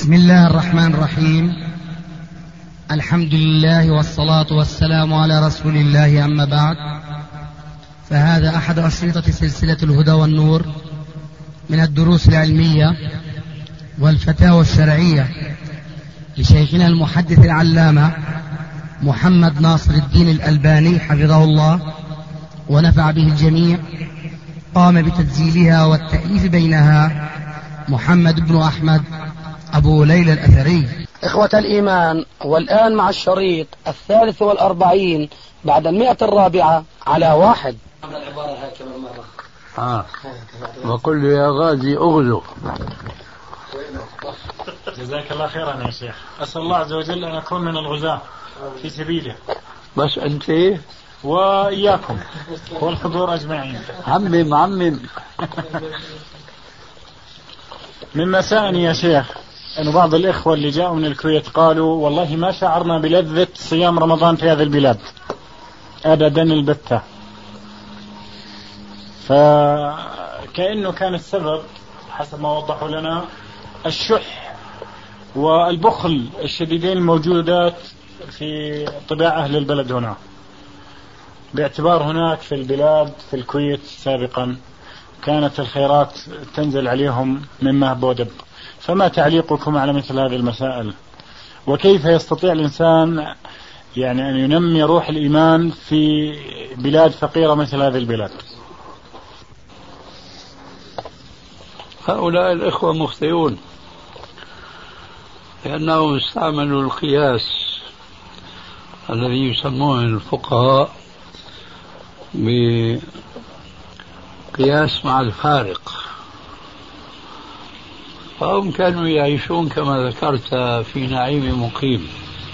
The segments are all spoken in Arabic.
بسم الله الرحمن الرحيم. الحمد لله والصلاة والسلام على رسول الله، أما بعد، فهذا أحد أشرطة سلسلة الهدى والنور من الدروس العلمية والفتاوى الشرعية لشيخنا المحدث العلامة محمد ناصر الدين الألباني حفظه الله ونفع به الجميع. قام بتسجيلها والتأليف بينها محمد بن أحمد أبو ليلى الأثري. إخوة الإيمان، والآن مع الشريط 43 بعد 104 على 1. وقل يا غازي أغزو. جزاك الله خيرا يا شيخ. أسأل الله عز وجل أن أكون من الغزاة في سبيله. بس أنت وإياكم والحضور أجمعين. عمم مما سأني يا شيخ أن بعض الإخوة اللي جاءوا من الكويت قالوا والله ما شعرنا بلذة صيام رمضان في هذه البلاد أبدا البتة، فكأنه كان السبب حسب ما وضحوا لنا الشح والبخل الشديدين الموجودات في طباع أهل البلد هنا، باعتبار هناك في البلاد في الكويت سابقا كانت الخيرات تنزل عليهم مما بودب. فما تعليقكم على مثل هذه المسائل؟ وكيف يستطيع الإنسان يعني أن ينمي روح الإيمان في بلاد فقيرة مثل هذه البلاد؟ هؤلاء الإخوة مخطئون، لأنهم استعملوا القياس الذي يسمونه الفقهاء بقياس مع الفارق، فهم كانوا يعيشون كما ذكرت في نعيم مقيم،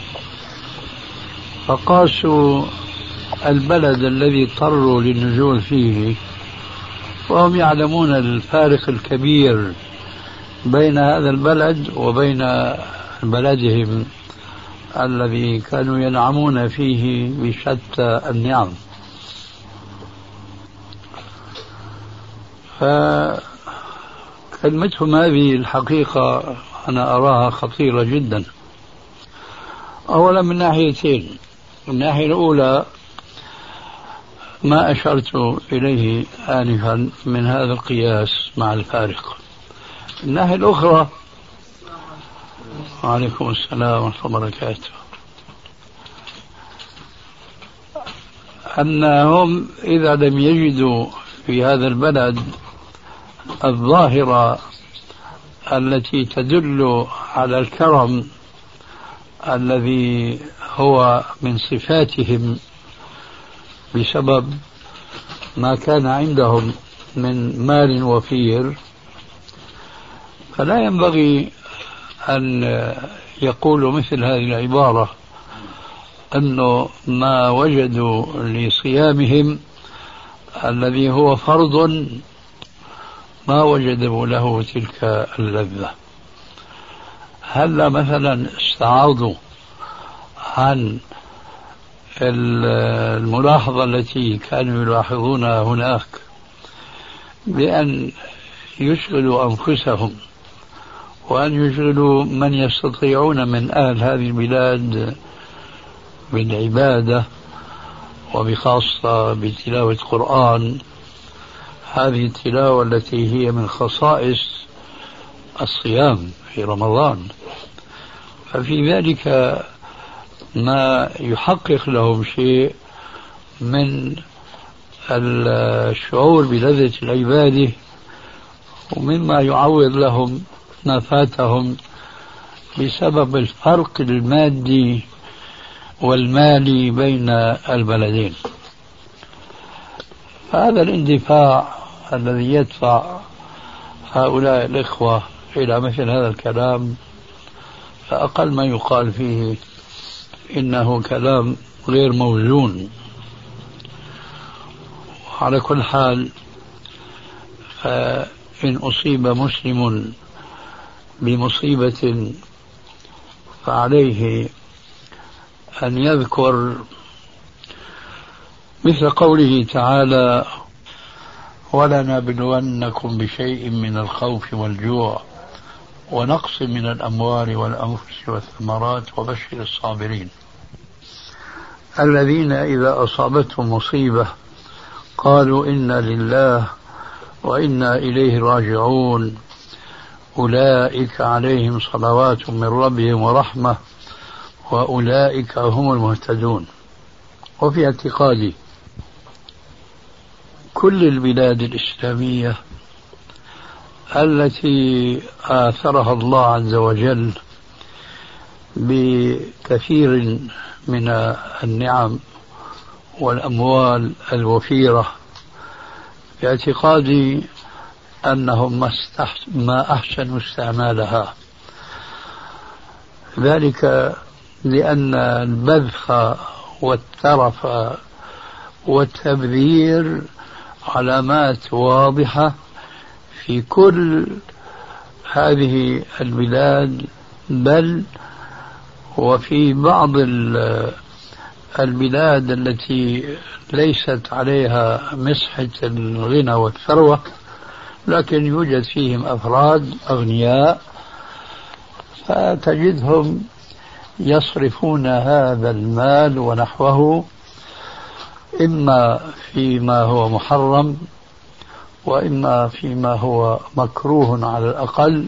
فقاسوا البلد الذي اضطروا للنزول فيه، وهم يعلمون الفارق الكبير بين هذا البلد وبين بلدهم الذي كانوا ينعمون فيه بشتى النعم. فكلمتهم هذه الحقيقة أنا أراها خطيرة جدا، أولا من ناحيتين. الناحية الأولى ما أشرت إليه آنفا من هذا القياس مع الفارق. الناحية الأخرى، وعليكم السلام ورحمة الله وبركاته، أنهم إذا لم يجدوا في هذا البلد الظاهرة التي تدل على الكرم الذي هو من صفاتهم بسبب ما كان عندهم من مال وفير، فلا ينبغي أن يقولوا مثل هذه العبارة أنه ما وجدوا لصيامهم الذي هو فرض ما وجدوا له تلك اللذة. هل مثلا استعاضوا عن الملاحظة التي كانوا يلاحظونها هناك بأن يشغلوا أنفسهم وأن يشغلوا من يستطيعون من أهل هذه البلاد بالعبادة وبخاصة بتلاوة القرآن، هذه التلاوة التي هي من خصائص الصيام في رمضان، ففي ذلك ما يحقق لهم شيء من الشعور بلذة العبادة، ومما يعوض لهم ما فاتهم بسبب الفرق المادي والمالي بين البلدين. فهذا الاندفاع الذي يدفع هؤلاء الإخوة إلى مثل هذا الكلام فأقل ما يقال فيه إنه كلام غير موزون. على كل حال، فإن أصيب مسلم بمصيبة فعليه أن يذكر مثل قوله تعالى: ولنبلونكم بشيء من الخوف والجوع ونقص من الأموال والأنفس والثمرات وبشر الصابرين الذين إذا أصابتهم مصيبة قالوا إنا لله وإنا إليه راجعون أولئك عليهم صلوات من ربهم ورحمة وأولئك هم المهتدون. وفي اعتقادي كل البلاد الإسلامية التي آثرها الله عز وجل بكثير من النعم والأموال الوفيرة، باعتقادي أنهم ما أحسنوا استعمالها، ذلك لأن البذخ والترف والتبذير علامات واضحة في كل هذه البلاد، بل وفي بعض البلاد التي ليست عليها مسحة الغنى والثروة، لكن يوجد فيهم أفراد أغنياء فتجدهم يصرفون هذا المال ونحوه إما فيما هو محرم وإما فيما هو مكروه على الأقل،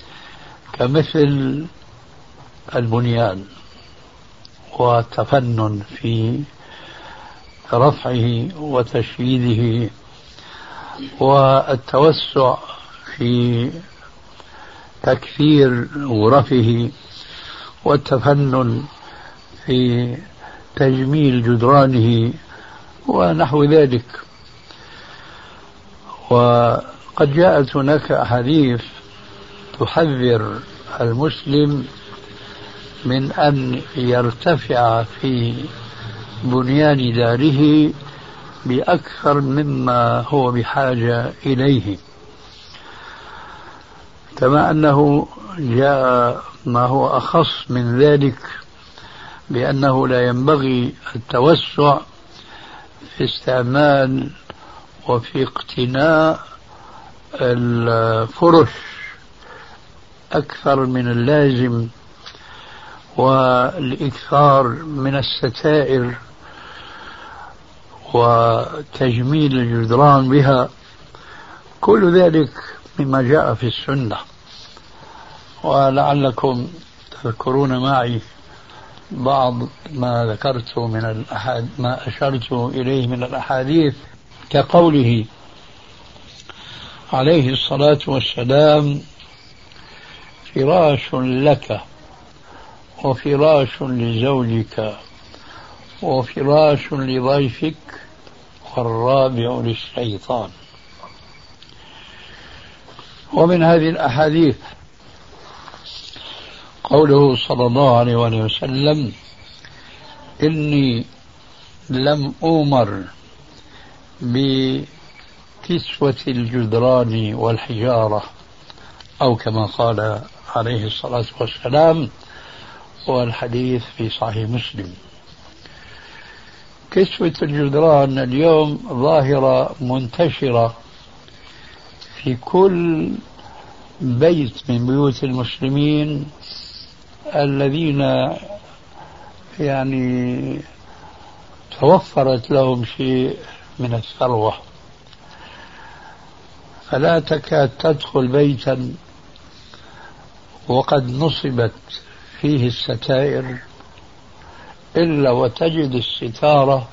كمثل البنيان والتفنن في رفعه وتشييده والتوسع في تكثير غرفه والتفنن في تجميل جدرانه ونحو ذلك. وقد جاءت هناك أحاديث تحذر المسلم من أن يرتفع في بنيان داره بأكثر مما هو بحاجة إليه، كما أنه جاء ما هو أخص من ذلك بأنه لا ينبغي التوسع في استعمال وفي اقتناء الفرش أكثر من اللازم، والإكثار من الستائر وتجميل الجدران بها، كل ذلك مما جاء في السنة. ولعلكم تذكرون معي بعض ما ذكرت من ما أشرت إليه من الأحاديث، كقوله عليه الصلاة والسلام: فراش لك وفراش لزوجك وفراش لضيفك والرابع للشيطان. ومن هذه الأحاديث قوله صلى الله عليه وسلم: إني لم أؤمر بكسوة الجدران والحجارة، أو كما قال عليه الصلاة والسلام، والحديث في صحيح مسلم. كسوة الجدران اليوم ظاهرة منتشرة في كل بيت من بيوت المسلمين الذين يعني توفرت لهم شيء من الثروة، فلا تكاد تدخل بيتا وقد نصبت فيه الستائر إلا وتجد الستارة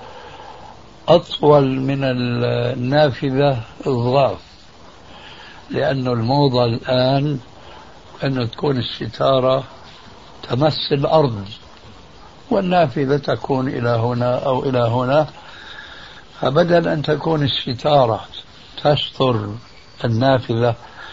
أطول من النافذة الضعف، لأن الموضة الآن أن تكون الستارة تمس الأرض والنافذة تكون إلى هنا أو إلى هنا، فبدل أن تكون الستارة تستر النافذة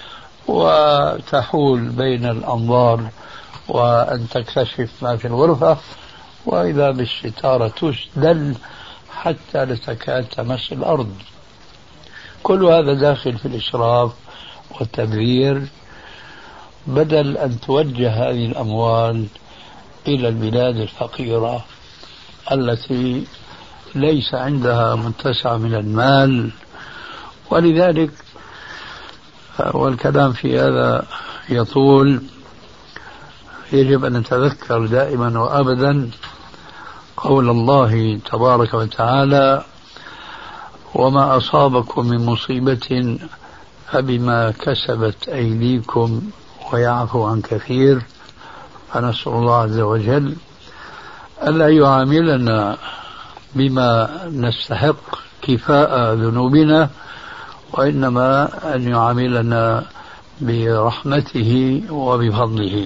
وتحول بين الأنظار وأن تكتشف ما في الغرفة، وإذا بالستارة تسدل حتى لا تكاد تمس الأرض. كل هذا داخل في الإسراف والتبذير، بدل أن توجه هذه الأموال إلى البلاد الفقيرة التي ليس عندها متسع من المال. ولذلك والكلام في هذا يطول يجب أن نتذكر دائما وأبدا قول الله تبارك وتعالى: وما أصابكم من مصيبة فبما كسبت أيديكم ويعفو عن كثير. فنسأل الله عز وجل ألا يعاملنا بما نستحق كفاء ذنوبنا، وإنما أن يعاملنا برحمته وبفضله.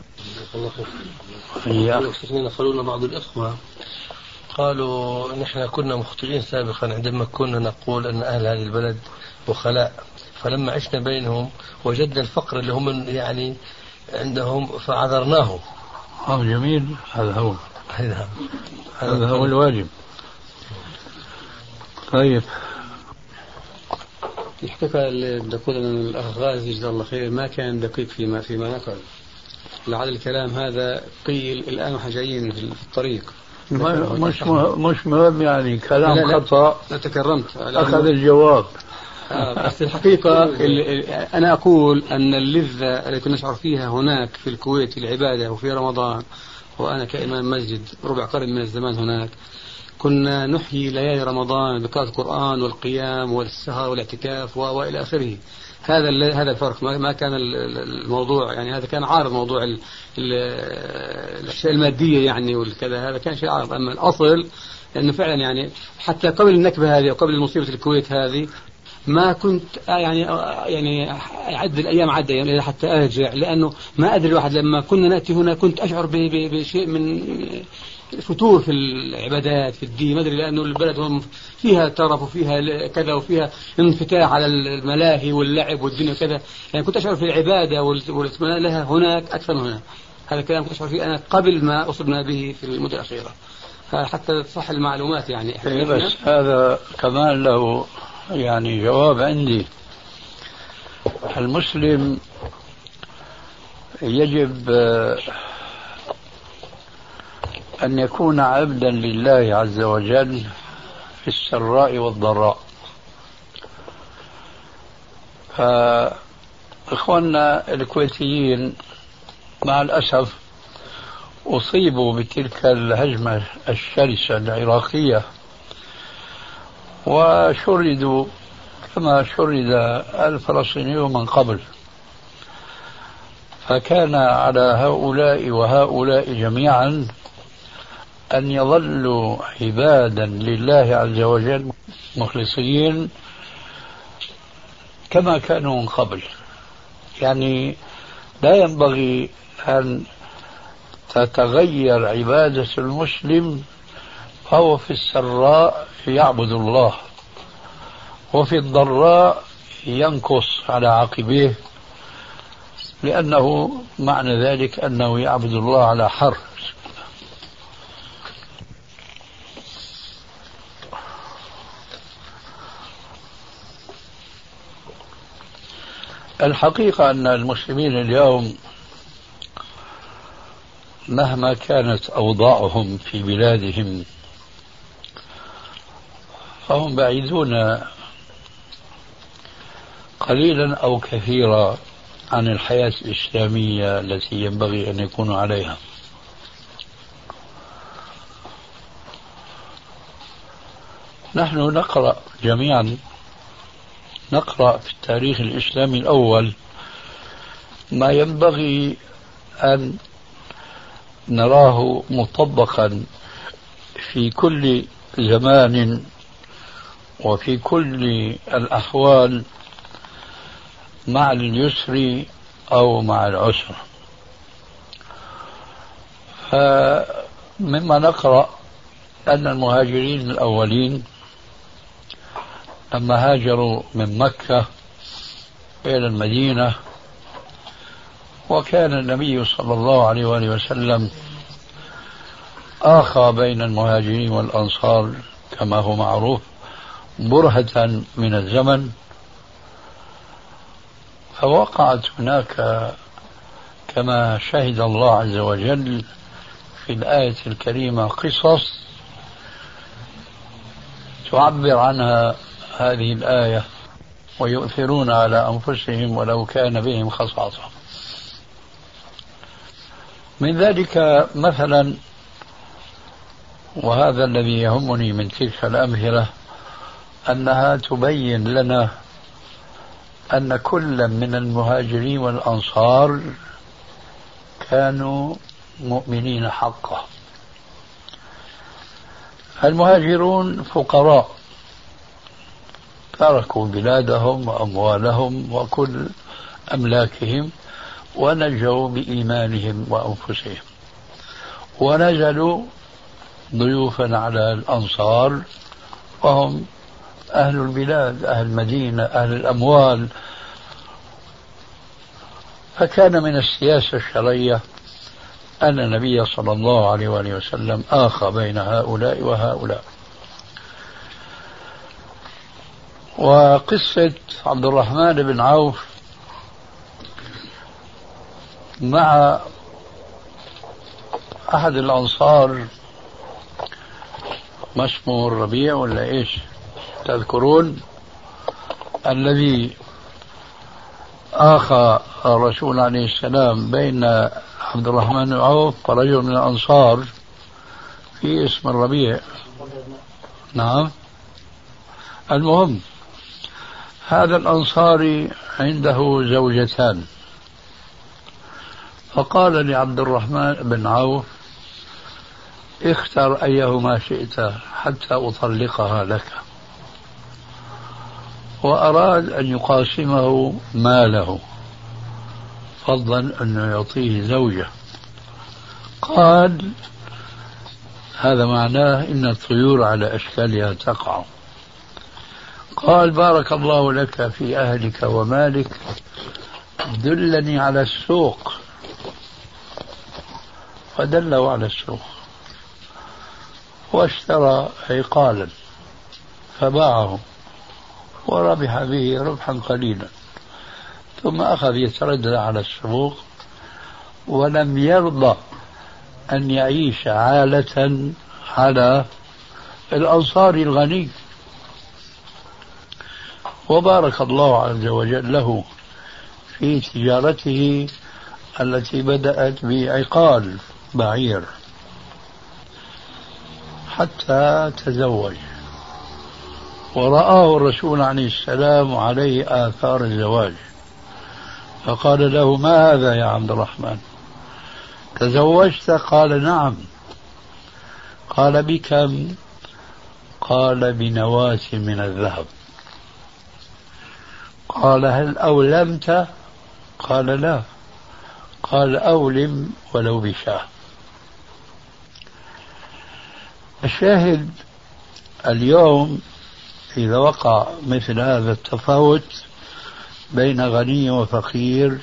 قالوا بعض الإخوة قالوا نحن كنا مخطئين سابقا عندما كنا نقول أن أهل هذه البلد بخلاء، فلما عشنا بينهم وجدنا الفقر اللي هم يعني عندهم فعذرناهم. جميل. هذا هو الواجب. طيب، الحقيقة اللي بدي أقول أن الأخ غازي جزاه الله خير ما كان دقيق فيما نقل. لعل الكلام هذا قيل الآن واحنا جايين في الطريق. مش مهم يعني كلام خطأ. لا تكرمت. أخذ الجواب. بس الحقيقة أنا أقول أن اللذة التي نشعر فيها هناك في الكويت في العبادة وفي رمضان، وأنا كإمام مسجد ربع قرن من الزمان هناك، كنا نحيي ليالي رمضان بقراءة القرآن والقيام والسهر والاعتكاف وإلى آخره. هذا الفرق. ما كان الموضوع يعني هذا كان عارض موضوع الأشياء المادية يعني والكذا، هذا كان شيء عارض. أما الأصل لأنه فعلا يعني حتى قبل النكبة هذه وقبل مصيبة الكويت هذه ما كنت يعني أعد الأيام عدة حتى أرجع، لأنه ما أدري الواحد لما كنا نأتي هنا كنت أشعر بشيء من فتور في العبادات في الدين، ما أدري، لأنه البلد فيها ترف وفيها كذا وفيها انفتاح على الملاهي واللعب والدنيا وكذا، يعني كنت أشعر في العبادة والاطمئنان لها هناك أكثر من هنا. هذا الكلام كنت أشعر فيه أنا قبل ما أصبنا به في المدة الأخيرة، حتى تصح المعلومات يعني. بس هذا كمان له يعني جواب عندي. المسلم يجب أن يكون عبدا لله عز وجل في السراء والضراء. فإخواننا الكويتيين مع الأسف أصيبوا بتلك الهجمة الشرسة العراقية وشردوا كما شرد الفلسطينيون من قبل، فكان على هؤلاء وهؤلاء جميعا أن يظلوا عبادا لله عز وجل مخلصين كما كانوا من قبل. يعني لا ينبغي أن تتغير عبادة المسلم، فهو في السراء يعبد الله وفي الضراء ينكص على عقبيه، لأنه معنى ذلك أنه يعبد الله على حرف. الحقيقة أن المسلمين اليوم مهما كانت أوضاعهم في بلادهم فهم بعيدون قليلا أو كثيرا عن الحياة الإسلامية التي ينبغي أن يكونوا عليها. نحن نقرأ جميعا في التاريخ الإسلامي الأول ما ينبغي أن نراه مطبقا في كل زمان وفي كل الأحوال مع اليسر أو مع العسر. فمما نقرأ أن المهاجرين الأولين لما هاجروا من مكة إلى المدينة، وكان النبي صلى الله عليه وآله وسلم آخى بين المهاجرين والأنصار كما هو معروف برهة من الزمن، فوقعت هناك كما شهد الله عز وجل في الآية الكريمة قصص تعبر عنها هذه الآية: ويؤثرون على أنفسهم ولو كان بهم خصاصة. من ذلك مثلا، وهذا الذي يهمني من تلك الأمثلة، أنها تبين لنا أن كل من المهاجرين والأنصار كانوا مؤمنين حقا. المهاجرون فقراء تركوا بلادهم وأموالهم وكل أملاكهم ونجوا بإيمانهم وأنفسهم، ونزلوا ضيوفا على الأنصار وهم أهل البلاد، أهل المدينة، أهل الأموال. فكان من السياسة الشرعية أن النبي صلى الله عليه وآله وسلم آخى بين هؤلاء وهؤلاء. وقصة عبد الرحمن بن عوف مع أحد الأنصار، ما اسمه الربيع ولا إيش تذكرون، الذي آخى الرسول عليه السلام بين عبد الرحمن بن عوف ورجل من الأنصار في اسم الربيع. نعم. المهم، هذا الأنصاري عنده زوجتان، فقال لعبد الرحمن بن عوف: اختر أيهما شئت حتى أطلقها لك. وأراد أن يقاسمه ماله فضلا أنه يعطيه زوجة. قال: هذا معناه إن الطيور على أشكالها تقع. قال: بارك الله لك في أهلك ومالك، دلني على السوق. فدله على السوق واشترى عقالا فباعه وربح به ربحا قليلا، ثم أخذ يتردد على السوق ولم يرضى أن يعيش عالة على الأنصاري الغني. وبارك الله عز وجل له في تجارته التي بدأت بعقال بعير حتى تزوج، ورآه الرسول عليه السلام عليه آثار الزواج، فقال له: ما هذا يا عبد الرحمن؟ تزوجت؟ قال: نعم. قال: بكم؟ قال: بنواة من الذهب. قال: هل أولمت؟ قال: لا. قال: أولم ولو بشاه. الشاهد، اليوم إذا وقع مثل هذا التفاوت بين غني وفقير،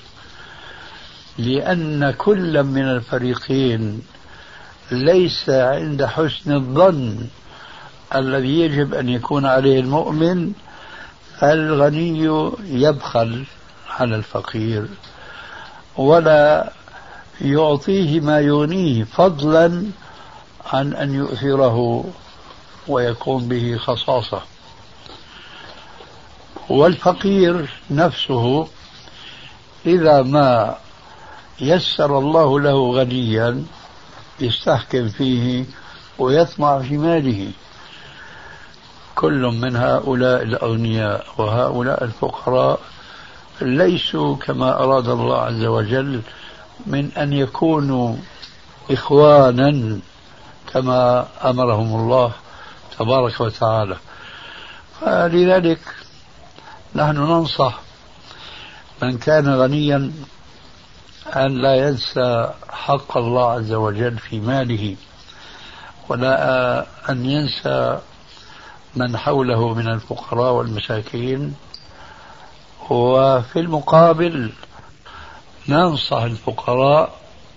لأن كل من الفريقين ليس عند حسن الظن الذي يجب أن يكون عليه المؤمن، الغني يبخل على الفقير ولا يعطيه ما يغنيه، فضلا عن أن يؤثره ويكون به خصاصة. والفقير نفسه إذا ما يسر الله له غنيا يستحكم فيه ويطمع في ماله. كل من هؤلاء الأغنياء وهؤلاء الفقراء ليسوا كما أراد الله عز وجل من أن يكونوا إخوانا كما أمرهم الله تبارك وتعالى. فلذلك نحن ننصح من كان غنيا أن لا ينسى حق الله عز وجل في ماله، ولا أن ينسى من حوله من الفقراء والمساكين. وفي المقابل ننصح الفقراء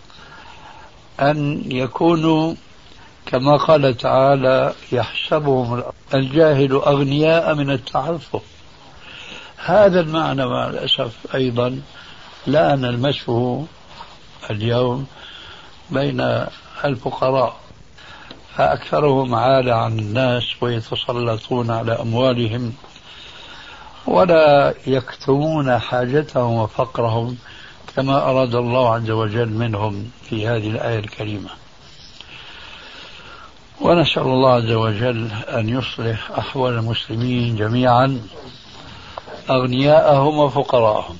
أن يكونوا كما قال تعالى: يحسبهم الجاهل أغنياء من التعفف. هذا المعنى مع الأسف أيضا لا نلمسه اليوم بين الفقراء، فأكثرهم عالة عن الناس ويتسلطون على أموالهم ولا يكتمون حاجتهم وفقرهم كما أراد الله عز وجل منهم في هذه الآية الكريمة. ونسأل الله عز وجل أن يصلح أحوال المسلمين جميعا أغنياءهم وفقراءهم.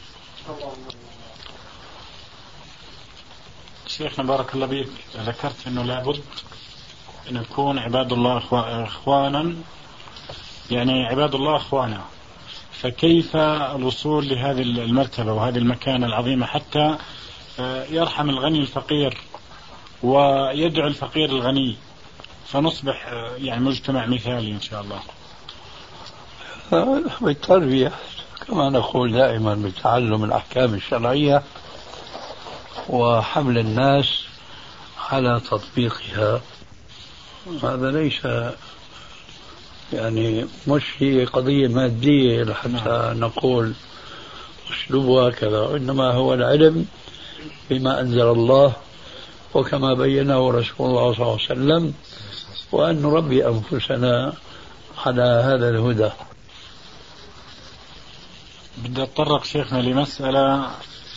شيخنا بارك الله بك، ذكرت أنه لابد أن يكون عباد الله إخوانا، يعني عباد الله إخوانا، فكيف الوصول لهذه المرتبة وهذه المكانة العظيمة حتى يرحم الغني الفقير ويدعو الفقير الغني فنصبح يعني مجتمع مثالي إن شاء الله؟ بالتربية كما نقول دائما، بتعلم الأحكام الشرعية وحمل الناس على تطبيقها. هذا ليس يعني مش هي قضية مادية لحتى نقول أسلوبها كذا، إنما هو العلم بما أنزل الله وكما بينه رسول الله صلى الله عليه وسلم، وأن نربي أنفسنا على هذا الهدى. بدي أتطرق شيخنا لمسألة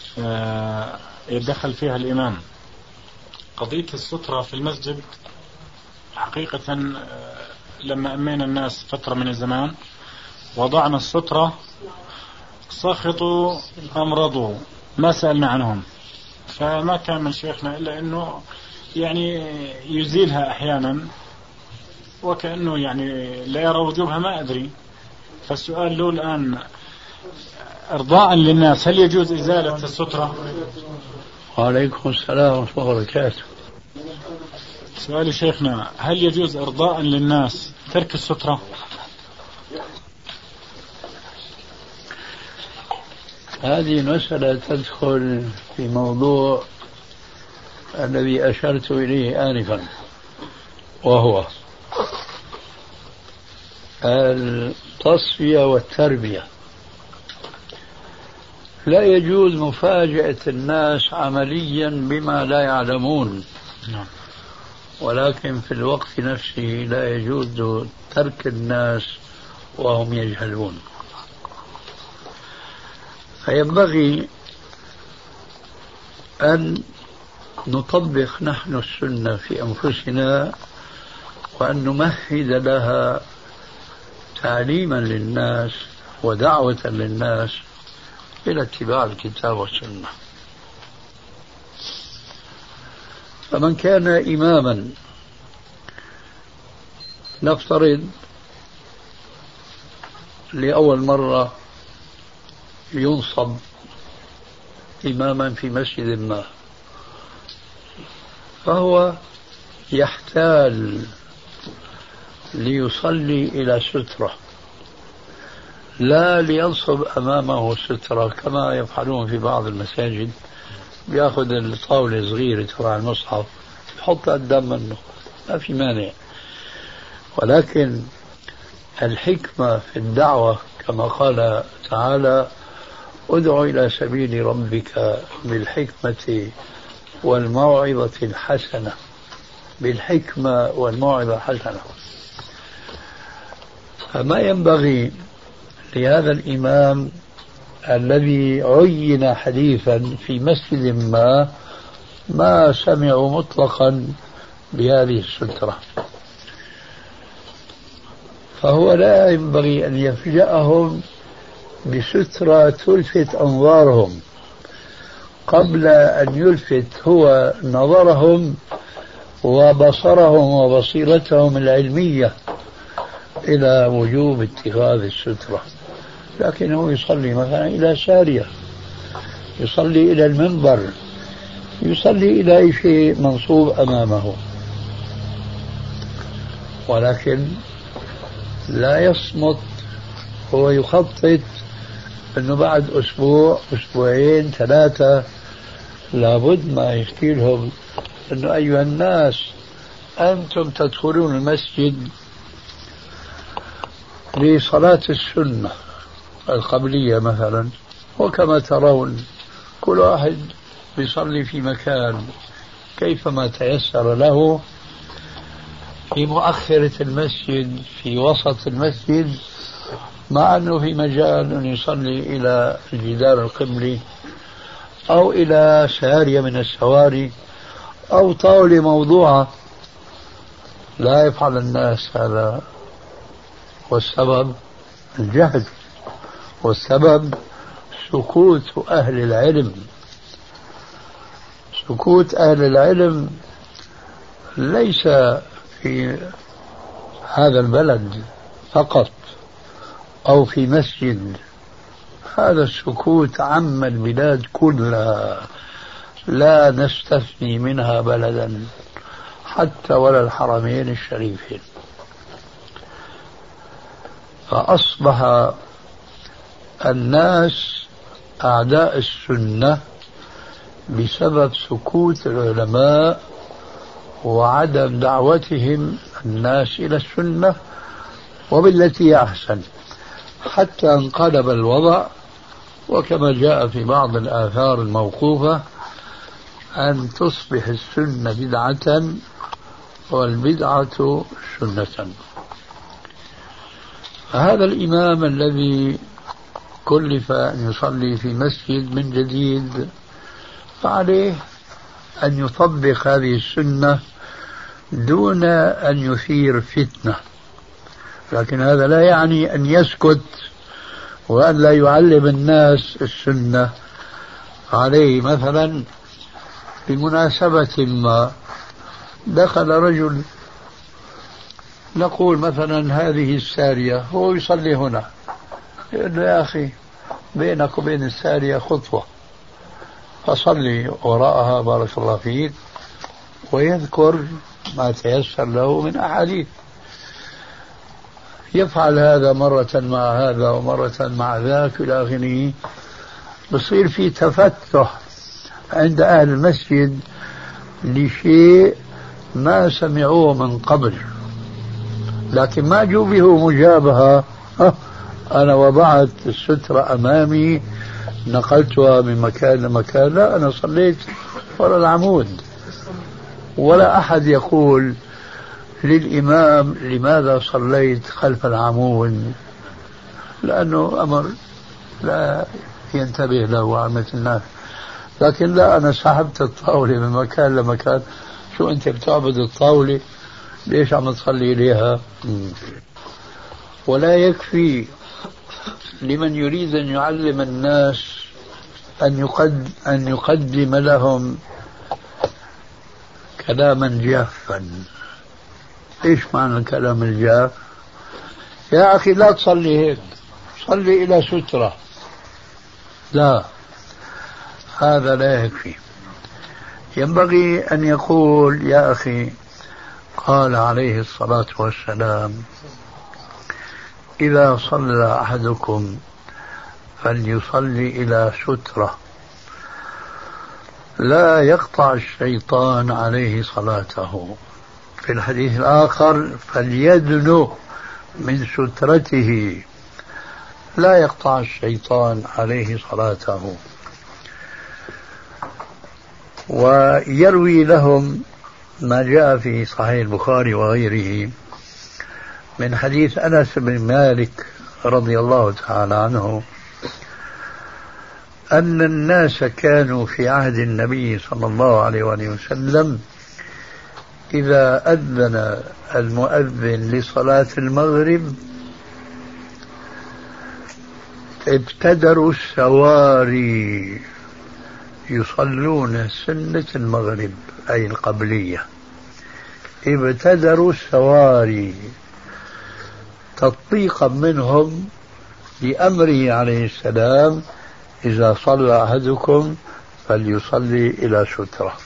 يدخل فيها الإمام، قضية السترة في المسجد. حقيقة لما أمينا الناس فترة من الزمان وضعنا السترة سخطوا أمرضوا، ما سألنا عنهم، فما كان من شيخنا إلا أنه يعني يزيلها أحيانا وكأنه يعني لا يرى وجوبها، ما أدري. فالسؤال له الآن إرضاء للناس، هل يجوز إزالة السترة؟ وعليكم السلام ورحمة الله وبركاته. سؤالي شيخنا، هل يجوز إرضاء للناس ترك السترة؟ هذه المسألة تدخل في موضوع الذي أشرت إليه آنفا، وهو التصفية والتربية. لا يجوز مفاجأة الناس عمليا بما لا يعلمون، ولكن في الوقت نفسه لا يجوز ترك الناس وهم يجهلون. فينبغي أن نطبق نحن السنة في أنفسنا وأن نمهد لها تعليما للناس ودعوة للناس إلى اتباع الكتاب والسنة. فمن كان إماما، نفترض لأول مرة ينصب إماما في مسجد ما، فهو يحتال ليصلي إلى سترة، لا لينصب أمامه سترة كما يفعلون في بعض المساجد، بياخذ الطاولة صغيرة تبع المصحف يحط قدام منه، ما في مانع. ولكن الحكمة في الدعوة كما قال تعالى: ادع إلى سبيل ربك بالحكمة والموعظة الحسنة، بالحكمة والموعظة الحسنة. فما ينبغي لهذا الإمام الذي عين حديثا في مسجد ما سمعوا مطلقا بهذه السترة، فهو لا ينبغي أن يفجأهم بسترة تلفت أنظارهم قبل أن يلفت هو نظرهم وبصرهم وبصيرتهم العلمية إلى وجوب اتخاذ السترة. لكنه يصلي مثلا إلى سارية، يصلي إلى المنبر، يصلي إلى أي شيء منصوب أمامه، ولكن لا يصمت. هو يخطط أنه بعد أسبوع أسبوعين ثلاثة لابد ما يحكي لهم أنه أيها الناس أنتم تدخلون المسجد لصلاة السنة القبلية مثلا، وكما ترون كل واحد بيصلي في مكان كيفما تيسر له، في مؤخرة المسجد، في وسط المسجد، مع أنه في مجال أن يصلي إلى الجدار القبلي أو إلى سارية من السواري أو طاولة موضوعة. لا يفعل الناس هذا، والسبب الجهل، والسبب سكوت أهل العلم. سكوت أهل العلم ليس في هذا البلد فقط أو في مسجد، هذا السكوت عم البلاد كلها، لا نستثني منها بلدا حتى ولا الحرمين الشريفين. فأصبح الناس أعداء السنة بسبب سكوت العلماء وعدم دعوتهم الناس إلى السنة وبالتي أحسن، حتى انقلب الوضع. وكما جاء في بعض الآثار الموقوفة أن تصبح السنة بدعة والبدعة سنة. فهذا الإمام الذي كلف أن يصلي في مسجد من جديد فعليه أن يطبق هذه السنة دون أن يثير فتنة، لكن هذا لا يعني أن يسكت وأن لا يعلم الناس السنة. عليه مثلا بمناسبة ما دخل رجل، نقول مثلا هذه السارية، هو يصلي هنا، يقول له يا أخي بينك وبين السارية خطوة فصلي وراءها بارك الله فيك، ويذكر ما تيسر له من أحاديث. يفعل هذا مرة مع هذا ومرة مع ذاك إلى آخره، بصير في تفتح عند أهل المسجد لشيء ما سمعوه من قبل، لكن ما جوبه مجابهة. أنا وضعت السترة أمامي نقلتها من مكان لمكان، لا، أنا صليت وراء العمود. ولا أحد يقول للإمام لماذا صليت خلف العمود، لأنه أمر لا ينتبه له عامة الناس. لكن لا، أنا سحبت الطاولة من مكان لمكان، شو أنت بتعبد الطاولة، ليش عم تصلي إليها؟ ولا يكفي لمن يريد أن يعلم الناس أن يقدم لهم كلاما جافا. إيش معنى الكلام الجاف؟ يا أخي لا تصلي هيك، صلي إلى سترة. لا، هذا لا يكفي. ينبغي أن يقول يا أخي قال عليه الصلاة والسلام إذا صلى أحدكم فليصلي إلى سترة لا يقطع الشيطان عليه صلاته. في الحديث الآخر فليدنو من سترته لا يقطع الشيطان عليه صلاته. ويروي لهم ما جاء في صحيح البخاري وغيره من حديث أنس بن مالك رضي الله تعالى عنه أن الناس كانوا في عهد النبي صلى الله عليه وسلم إذا أذن المؤذن لصلاة المغرب ابتدروا السواري يصلون سنة المغرب أي القبلية. ابتدروا السواري تطبيقا منهم لأمره عليه السلام إذا صلى أحدكم فليصلي إلى سترة.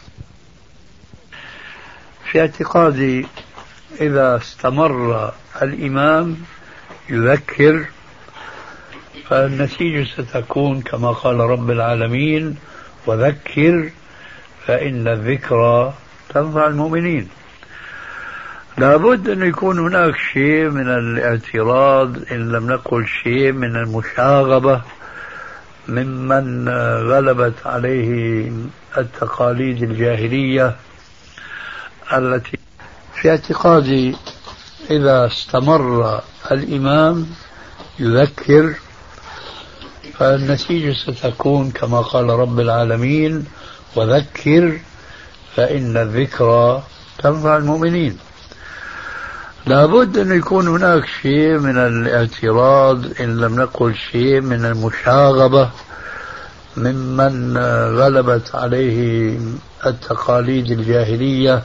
في اعتقادي إذا استمر الإمام يذكر فالنتيجة ستكون كما قال رب العالمين وذكر فإن الذكرى تنفع المؤمنين. لابد أن يكون هناك شيء من الاعتراض إن لم نقل شيء من المشاغبة ممن غلبت عليه التقاليد الجاهلية التي في اعتقادي إذا استمر الإمام يذكر فالنتيجة ستكون كما قال رب العالمين: وذكر فإن الذكرى تنفع المؤمنين. لابد أن يكون هناك شيء من الاعتراض، إن لم نقل شيء من المشاغبة، ممن غلبت عليه التقاليد الجاهلية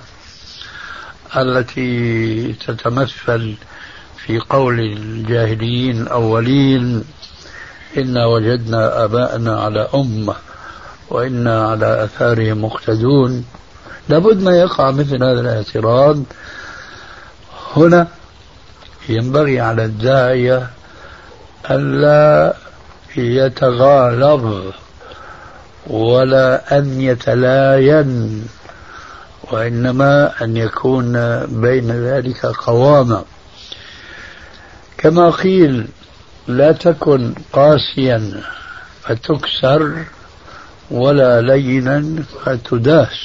التي تتمثل في قول الجاهليين الأولين: إنا وجدنا آباءنا على أمة وإنا على آثارهم مقتدون. لابد ما يقع مثل هذا الاعتراض. هنا ينبغي على الداعية ألا يتغالب ولا أن يتلاين، وإنما أن يكون بين ذلك قوامة. كما قيل: لا تكن قاسيا فتكسر ولا لينا فتداس.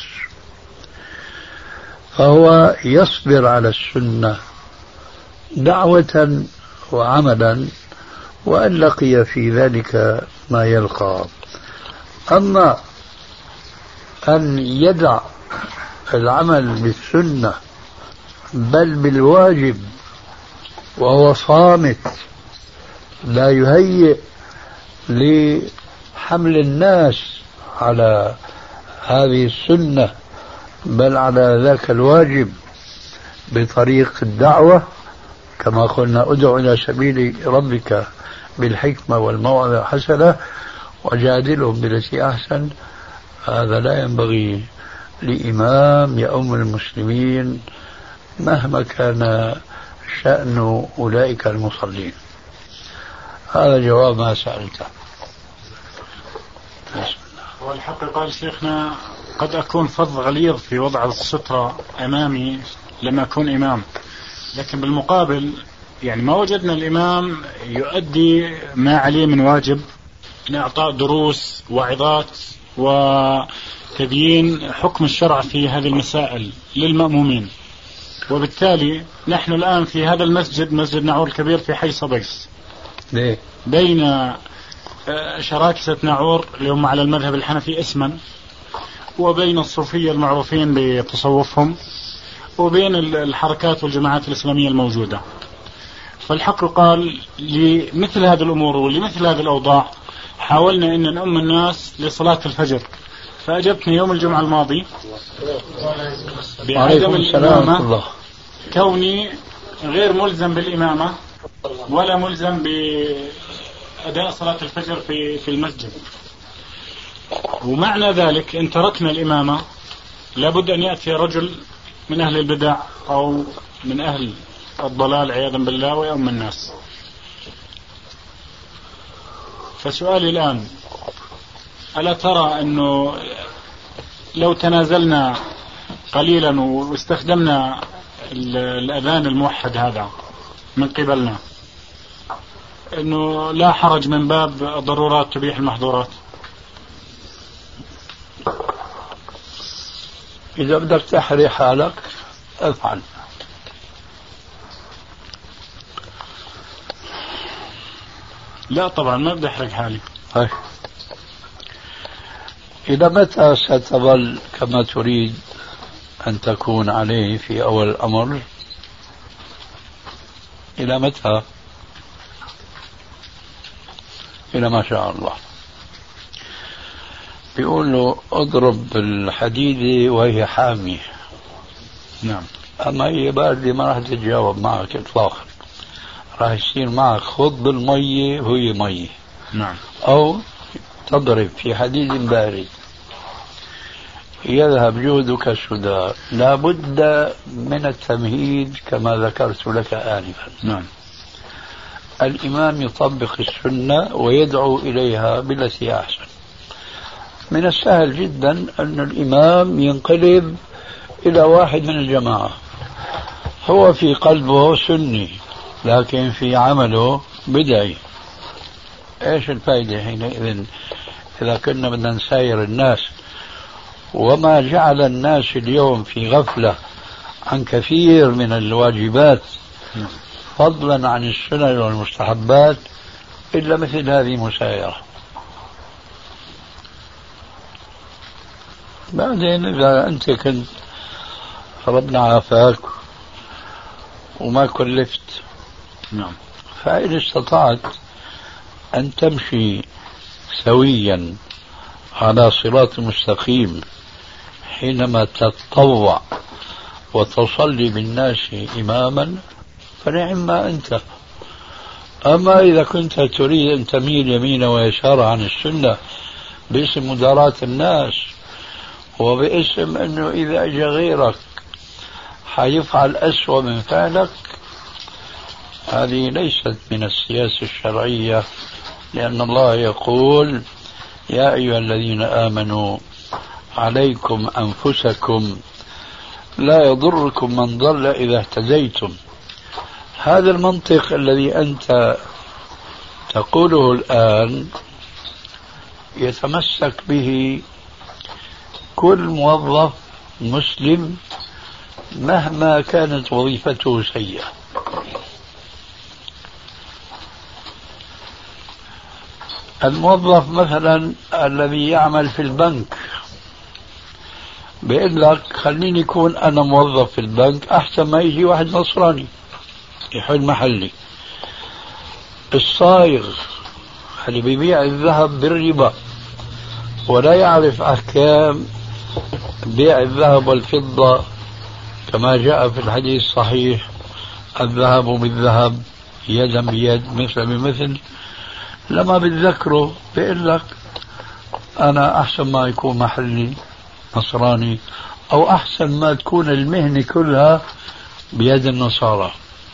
فهو يصبر على السنة دعوة وعملا، وأن لقي في ذلك ما يلقى. أما أن يدع العمل بالسنة بل بالواجب وهو صامت، لا يهيئ لحمل الناس على هذه السنة بل على ذاك الواجب بطريق الدعوة، كما قلنا: ادع إلى سبيل ربك بالحكمة والموعظة الحسنة وجادلهم بالتي أحسن. هذا لا ينبغي لإمام يؤم المسلمين مهما كان شأن أولئك المصلين. هذا جواب ما سألته. والحق قال شيخنا: قد أكون فظ غليظ في وضع السترة أمامي لما أكون إمام، لكن بالمقابل يعني ما وجدنا الإمام يؤدي ما عليه من واجب من إعطاء دروس وعظات وتبيين حكم الشرع في هذه المسائل للمأمومين. وبالتالي نحن الآن في هذا المسجد، مسجد ناعور الكبير في حي صبيس، بين شراكسة ناعور اللي هم على المذهب الحنفي اسما، وبين الصوفية المعروفين بتصوفهم، وبين الحركات والجماعات الإسلامية الموجودة. فالحق قال: لمثل هذه الأمور ولمثل هذه الأوضاع حاولنا أن نؤم الناس لصلاة الفجر. فأجبتني يوم الجمعة الماضي بعدم الإمامة، كوني غير ملزم بالإمامة ولا ملزم بأداء صلاة الفجر في المسجد. ومعنى ذلك إن تركنا الإمامة لابد أن يأتي رجل من أهل البدع أو من أهل الضلال عياذا بالله ويؤم الناس. فسؤالي الآن: ألا ترى أنه لو تنازلنا قليلا واستخدمنا الأذان الموحد هذا من قبلنا أنه لا حرج من باب ضرورات تبيح المحظورات؟ إذا بدك تحري حالك افعل. لا طبعا ما بدي أحرق حالي. إلى متى ستظل كما تريد أن تكون عليه في أول الأمر؟ إلى متى؟ إلى ما شاء الله. بيقول له: اضرب الحديدة وهي حامية. نعم. أما هي باردة ما راح تتجاوب معك إطلاقا، راح يصير معك خض المية وهي مية. نعم. أو تضرب في حديد بارد يذهب جهدك السدى. لا بد من التمهيد كما ذكرت لك آنفا. نعم. الإمام يطبق السنة ويدعو إليها بالتي أحسن. من السهل جدا أن الإمام ينقلب إلى واحد من الجماعة، هو في قلبه سني لكن في عمله بدعي. ايش الفائدة حينئذ إذا كنا بدنا نساير الناس؟ وما جعل الناس اليوم في غفلة عن كثير من الواجبات فضلا عن السنن والمستحبات إلا مثل هذه المسايرة. بعدين إذا أنت كنت ربنا عافاك وما كلفت، نعم، فإن استطعت أن تمشي سويا على صراط مستقيم حينما تتطوع وتصلي بالناس إماما فنعم ما أنت. أما إذا كنت تريد أن تميل يمينا ويسارا عن السنة باسم مداراة الناس وباسم أنه إذا أجى غيرك حيفعل أسوأ من فعلك، هذه ليست من السياسة الشرعية، لأن الله يقول: يا أيها الذين آمنوا عليكم أنفسكم لا يضركم من ضل إذا اهتديتم. هذا المنطق الذي أنت تقوله الآن يتمسك به كل موظف مسلم مهما كانت وظيفته سيئة. الموظف مثلا الذي يعمل في البنك بيقول لك خليني يكون أنا موظف في البنك أحسن ما يجي واحد نصراني يحل محلي. الصايغ اللي بيبيع الذهب بالربا ولا يعرف أحكام بيع الذهب والفضة كما جاء في الحديث الصحيح: الذهب بالذهب يدا بيد مثل بمثل، لما بتذكره بيقول لك أنا أحسن ما يكون محلي نصراني، أو أحسن ما تكون المهنة كلها بيد النصارى.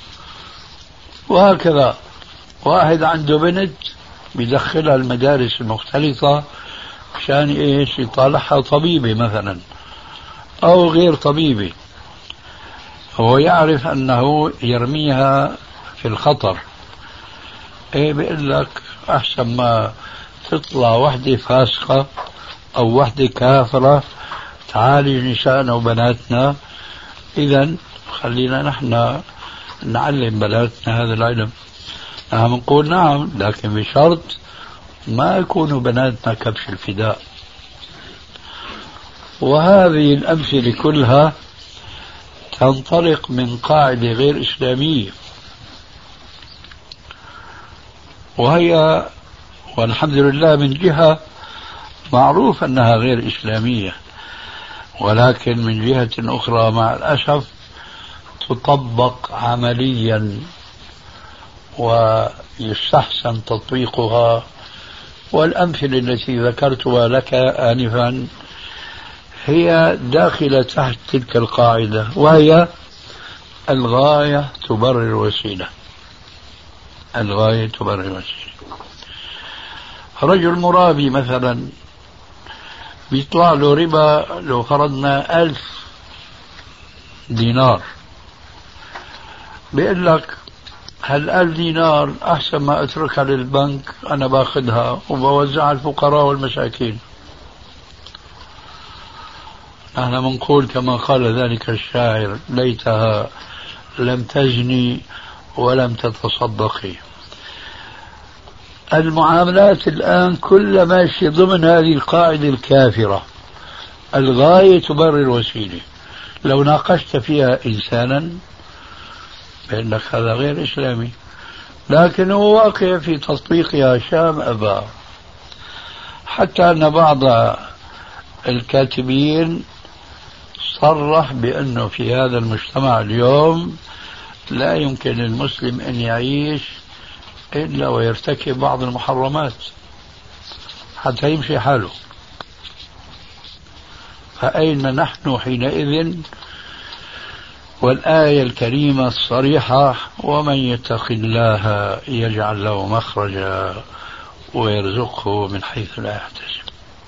وهكذا واحد عنده بنت بيدخلها المدارس المختلطة عشان إيش؟ يطالعها طبيبة مثلا أو غير طبيبة، هو يعرف أنه يرميها في الخطر. إيه بيقول لك أحسن ما تطلع وحدة فاسقة أو وحدة كافرة تعالج نسائنا وبناتنا، إذن خلينا نحن نعلم بناتنا هذا العلم. نحن نقول نعم، لكن بشرط ما يكونوا بناتنا كبش الفداء. وهذه الأمثلة كلها تنطلق من قاعدة غير إسلامية، وهي والحمد لله من جهة معروف أنها غير إسلامية، ولكن من جهة أخرى مع الأسف تطبق عمليا ويستحسن تطبيقها. والأمثلة التي ذكرتها لك آنفا هي داخلة تحت تلك القاعدة، وهي الغاية تبرر الوسيلة. الغاية تبرر الوسيلة. رجل مرابي مثلا بيطلع له ربا، لو فرضنا 1000 دينار، بيقول لك هال1000 دينار أحسن ما أتركها للبنك، أنا باخذها وبوزعها الفقراء والمساكين. نحن منقول كما قال ذلك الشاعر: ليتها لم تزني ولم تتصدقي. المعاملات الآن كل ماشي ضمن هذه القاعدة الكافرة: الغاية تبرر الوسيلة. لو ناقشت فيها إنسانا بأن لك هذا غير إسلامي، لكن هو واقع في تطبيقها شام أبا. حتى أن بعض الكاتبين صرح بأنه في هذا المجتمع اليوم لا يمكن للمسلم أن يعيش إلا ويرتكب بعض المحرمات حتى يمشي حاله. فأين نحن حينئذ؟ والآية الكريمة الصريحة: ومن يتق الله يجعل له مخرجا ويرزقه من حيث لا يحتسب.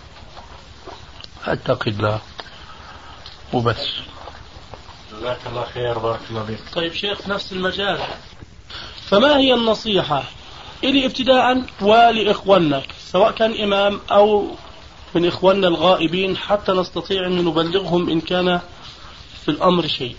اتق الله وبس. جزاك الله خير، بارك الله فيك. طيب شيخ، في نفس المجال، فما هي النصيحة إلي ابتداء ولإخواننا سواء كان إمام أو من إخواننا الغائبين حتى نستطيع أن نبلغهم إن كان في الأمر شيء؟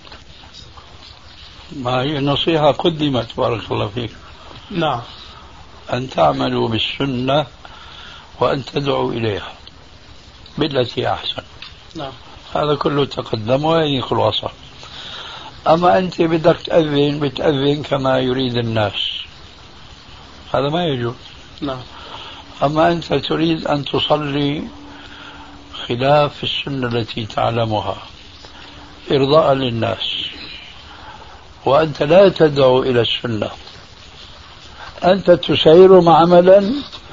ما هي النصيحة قدمت بارك الله فيك. نعم. أن تعملوا بالسنة وأن تدعوا إليها بالتي أحسن. نعم. هذا كله تقدم وهي خلاصة. أما أنت بدك بتأذن كما يريد الناس، هذا ما يجوز. نعم. أما أنت تريد أن تصلي خلاف السنة التي تعلمها إرضاء للناس، وأنت لا تدعو إلى السنة، أنت تسير عملا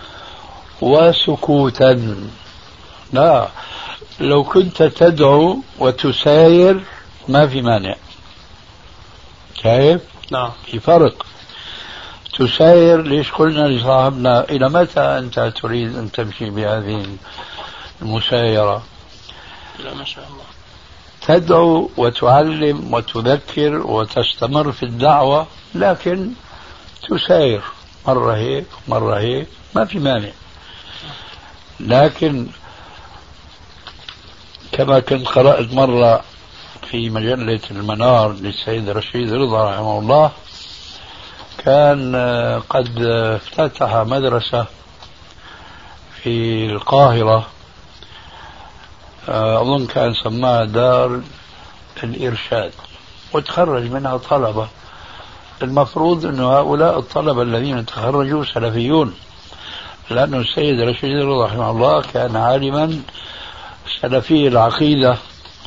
وسكوتا. لا، لو كنت تدعو وتساير ما في مانع. كيف؟ نعم. في فرق. تساير، ليش قلنا لصاحبنا إلى متى أنت تريد أن تمشي بهذه المسايرة؟ لا ما شاء الله. تدعو وتعلم وتذكر وتستمر في الدعوة، لكن تساير مرة هيك مرة هيك ما في مانع. لكن كما كنت قرأت مرة في مجلة المنار للسيد رشيد رضا رحمه الله، كان قد افتتح مدرسة في القاهرة، أظن كان سماها دار الإرشاد، وتخرج منها طلبة. المفروض أن هؤلاء الطلبة الذين تخرجوا سلفيون، لأن السيد رشيد رضا رحمه الله كان عالما سلفي العقيدة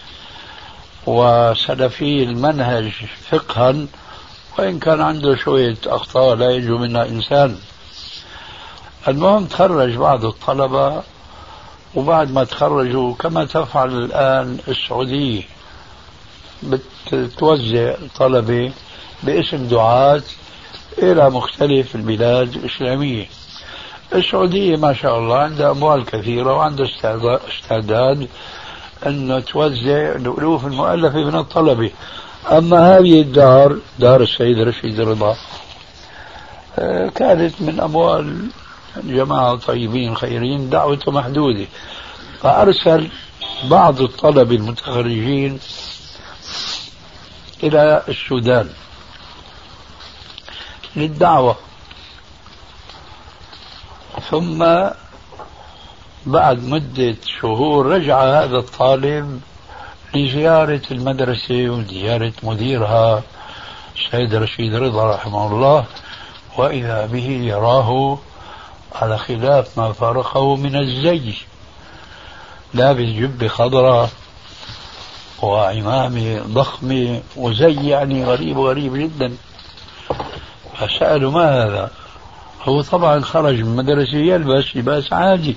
وسلفي المنهج فقها، وإن كان عنده شوية أخطاء لا ينجو منها إنسان. المهم تخرج بعض الطلبة، وبعد ما تخرجوا كما تفعل الآن السعودية بتوزع طلبة باسم دعاة إلى مختلف البلاد الإسلامية. السعودية ما شاء الله عندها أموال كثيرة وعندها استعداد أن توزع الألوف المؤلفة من الطلبة. أما هذه الدار، دار السيد رشيد رضا، كانت من أموال جماعة طيبين خيرين دعوته محدودة، فأرسل بعض الطلبة المتخرجين إلى السودان للدعوة. ثم بعد مدة شهور رجع هذا الطالب لزيارة المدرسة وزيارة مديرها السيد رشيد رضا رحمه الله، وإذا به يراه على خلاف ما فارقه من الزي، لابس جبة خضراء وعمامة ضخمة وزي يعني غريب جدا. فسألوا ما هذا؟ هو طبعا خرج من مدرسة يلبس لباس عادي.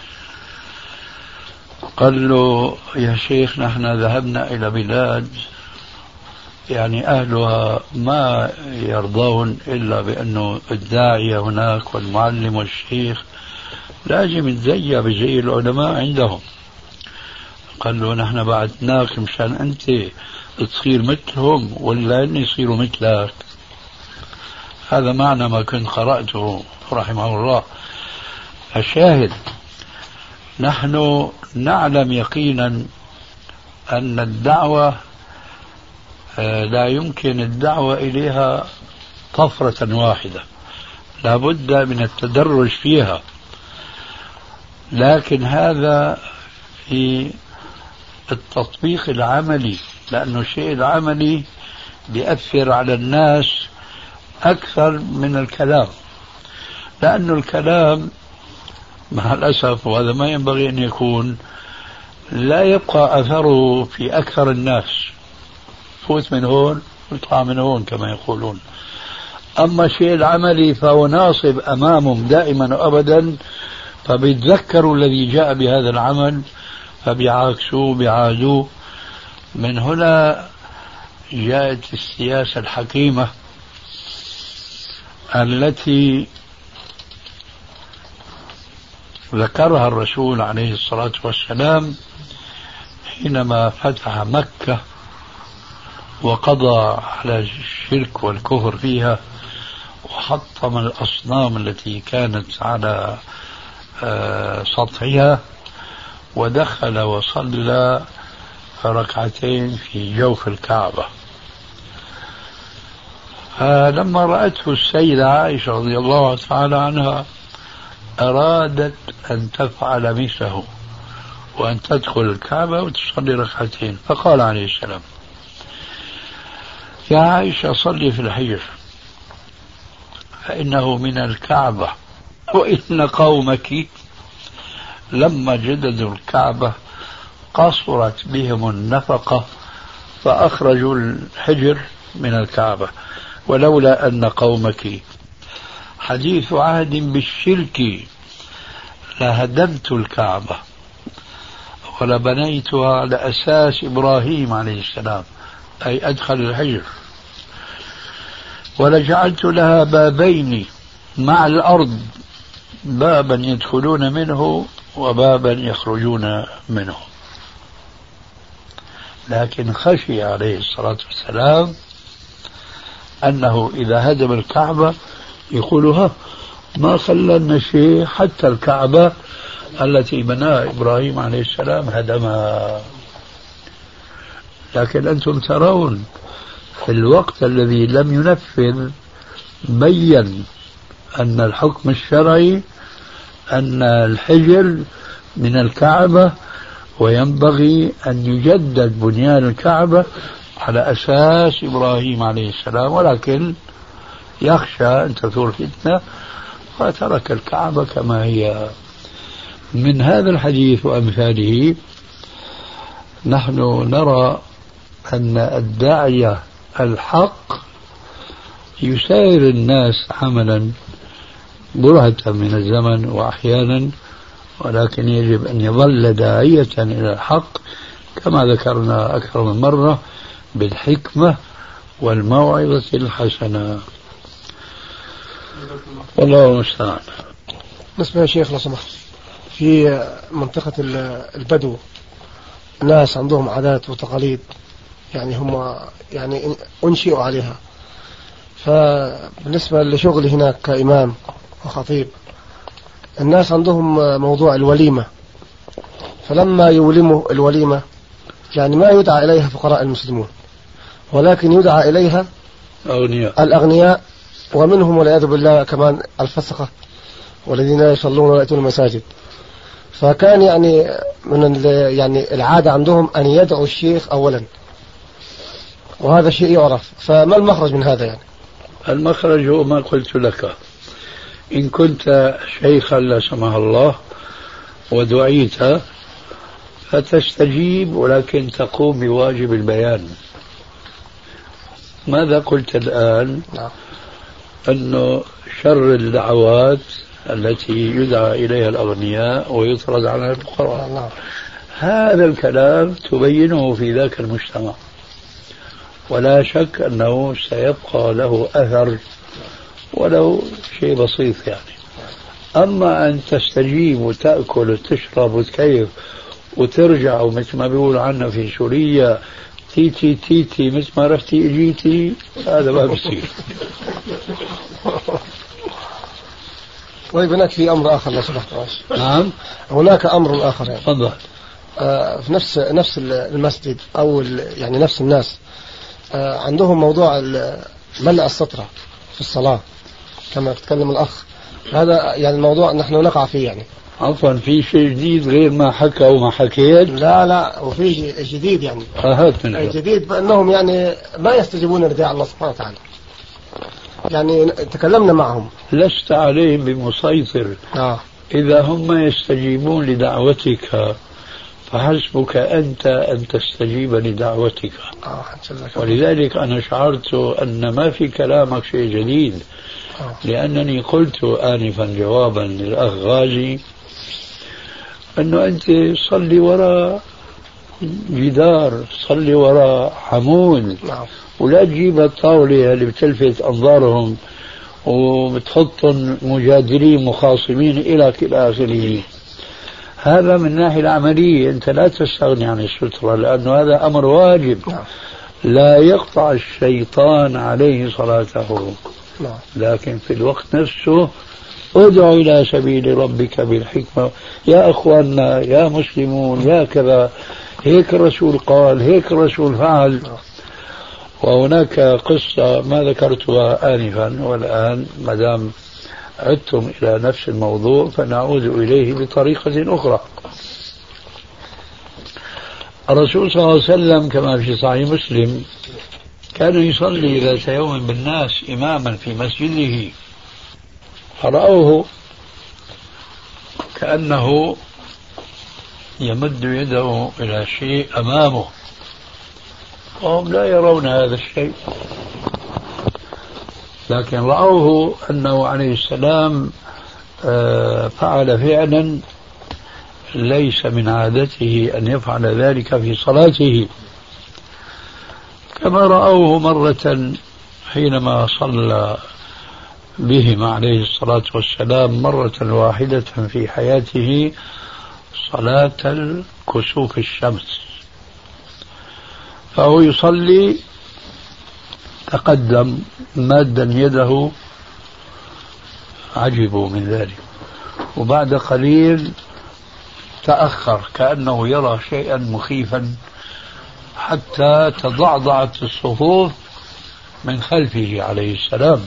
قال له يا شيخ نحن ذهبنا إلى بلاد يعني أهلها ما يرضون إلا بأنه الداعية هناك والمعلم والشيخ لازم يتزيى بزي العلماء عندهم. قال له نحن بعثناك مشان أنت تصير مثلهم ولا أن يصيروا مثلك. هذا معنى ما كنت قرأته رحمه الله. الشاهد نحن نعلم يقينا أن الدعوة لا يمكن الدعوة إليها طفرة واحدة، لا بد من التدرج فيها، لكن هذا في التطبيق العملي، لأنه الشيء العملي بيأثر على الناس أكثر من الكلام، لأن الكلام مع الأسف وهذا ما ينبغي أن يكون لا يبقى أثره في أكثر الناس، فوت من هون ويطلع من هون كما يقولون. أما الشيء العملي فهو ناصب أمامهم دائما وأبدا، فبيتذكروا الذي جاء بهذا العمل فبيعاكسوه بيعادوه. من هنا جاءت السياسة الحكيمة التي ذكرها الرسول عليه الصلاة والسلام حينما فتح مكة وقضى على الشرك والكفر فيها وحطم الأصنام التي كانت على سطحها، ودخل وصلى ركعتين في جوف الكعبة. لما رأته السيدة عائشة رضي الله تعالى عنها أرادت أن تفعل مثله، وأن تدخل الكعبة وتصلي ركعتين. فقال عليه السلام: يا عائشة صلي في الحجر فإنه من الكعبة، وإن قومك لما جددوا الكعبة قصرت بهم النفقة فأخرجوا الحجر من الكعبة، ولولا أن قومك حديث عهد بالشرك لهدمت الكعبة ولبنيتها على أساس إبراهيم عليه السلام، أي أدخل الحجر، ولجعلت لها بابين مع الأرض، بابا يدخلون منه وبابا يخرجون منه. لكن خشي عليه الصلاة والسلام أنه إذا هدم الكعبة يقول ما خلنا شيء حتى الكعبة التي بناها إبراهيم عليه السلام هدمها. لكن أنتم ترون في الوقت الذي لم ينفذ بين أن الحكم الشرعي أن الحجر من الكعبة، وينبغي أن يجدد بنيان الكعبة على أساس إبراهيم عليه السلام، ولكن يخشى أن تثور فتنة فترك الكعبة كما هي. من هذا الحديث وأمثاله نحن نرى أن الداعية الحق يسير الناس عملا برهة من الزمن وأحيانا، ولكن يجب أن يظل داعية إلى الحق كما ذكرنا أكثر من مرة بالحكمة والموعظة الحسنة. والله المستعان. بالنسبة يا شيخ لو سمحت، في منطقة البدو ناس عندهم عادات وتقاليد يعني هم يعني أنشئوا عليها، فبالنسبة لشغلي هناك كإمام وخطيب الناس عندهم موضوع الوليمة، فلما يولموا الوليمة يعني ما يدعى إليها فقراء المسلمون، ولكن يدعى إليها الأغنياء، ومنهم والعياذ بالله كمان الفسقة والذين يصلون ويأتون المساجد. فكان يعني من يعني العادة عندهم أن يدعوا الشيخ أولا، وهذا شيء يعرف. فما المخرج من هذا يعني؟ المخرج هو ما قلت لك، إن كنت شيخا لا سمح الله ودعيت فتستجيب، ولكن تقوم بواجب البيان. ماذا قلت الآن؟ أنه شر الدعوات التي يدعى إليها الأغنياء ويطرد عنها الفقراء. هذا الكلام تبينه في ذاك المجتمع، ولا شك أنه سيبقى له أثر ولو شيء بسيط يعني. أما أن تستجيب وتأكل وتشرب وتكيف وترجع ومثل ما بيقول عنا في سوريا تيتي تيتي مثل ما رحتي اجيتي، هذا ما بصير. طيب هناك في أمر آخر لو سمحت. نعم هناك أمر آخر يعني. تفضل. في نفس المسجد أو يعني نفس الناس عندهم موضوع ملء السطرة في الصلاة كما تكلم الأخ، هذا يعني الموضوع نحن نقع فيه يعني. عفوا في شيء جديد غير ما حكى وما حكيت؟ لا وفي جديد يعني. هات من جديد بأنهم يعني ما يستجيبون لدعاء الله سبحانه وتعالى. يعني تكلمنا معهم. لست عليهم بمسيطر. إذا هم يستجيبون لدعوتك فحسبك أنت أن تستجيب لدعوتك. ولذلك أنا شعرت أن ما في كلامك شيء جديد، لأنني قلت آنفا جوابا للأخ غازي أنه أنت صلي وراء جدار، صلي وراء عمود، ولا تجيب الطاولة اللي بتلفت أنظارهم وبتحطهم مجادلين مخاصمين إلى آخره. هذا من الناحية العملية أنت لا تستغني عن السترة، لأنه هذا أمر واجب لا يقطع الشيطان عليه صلاته. لكن في الوقت نفسه ادع إلى سبيل ربك بالحكمة، يا أخواننا يا مسلمون يا كذا، هيك الرسول قال، هيك الرسول فعل. وهناك قصة ما ذكرتها آنفا، والآن مدام عدتم إلى نفس الموضوع فنعود إليه بطريقة أخرى. الرسول صلى الله عليه وسلم كما في صحيح مسلم كان يصلي ذات يوم بالناس إماما في مسجده، فرأوه كأنه يمد يده إلى شيء أمامه وهم لا يرون هذا الشيء، لكن رأوه أنه عليه السلام فعل فعلا ليس من عادته أن يفعل ذلك في صلاته، كما رأوه مرة حينما صلى بهم عليه الصلاة والسلام مرة واحدة في حياته صلاة الكسوف الشمس، فهو يصلي تقدم مادا يده، عجبوا من ذلك، وبعد قليل تأخر كأنه يرى شيئا مخيفا حتى تضعضعت الصفوف من خلفه عليه السلام.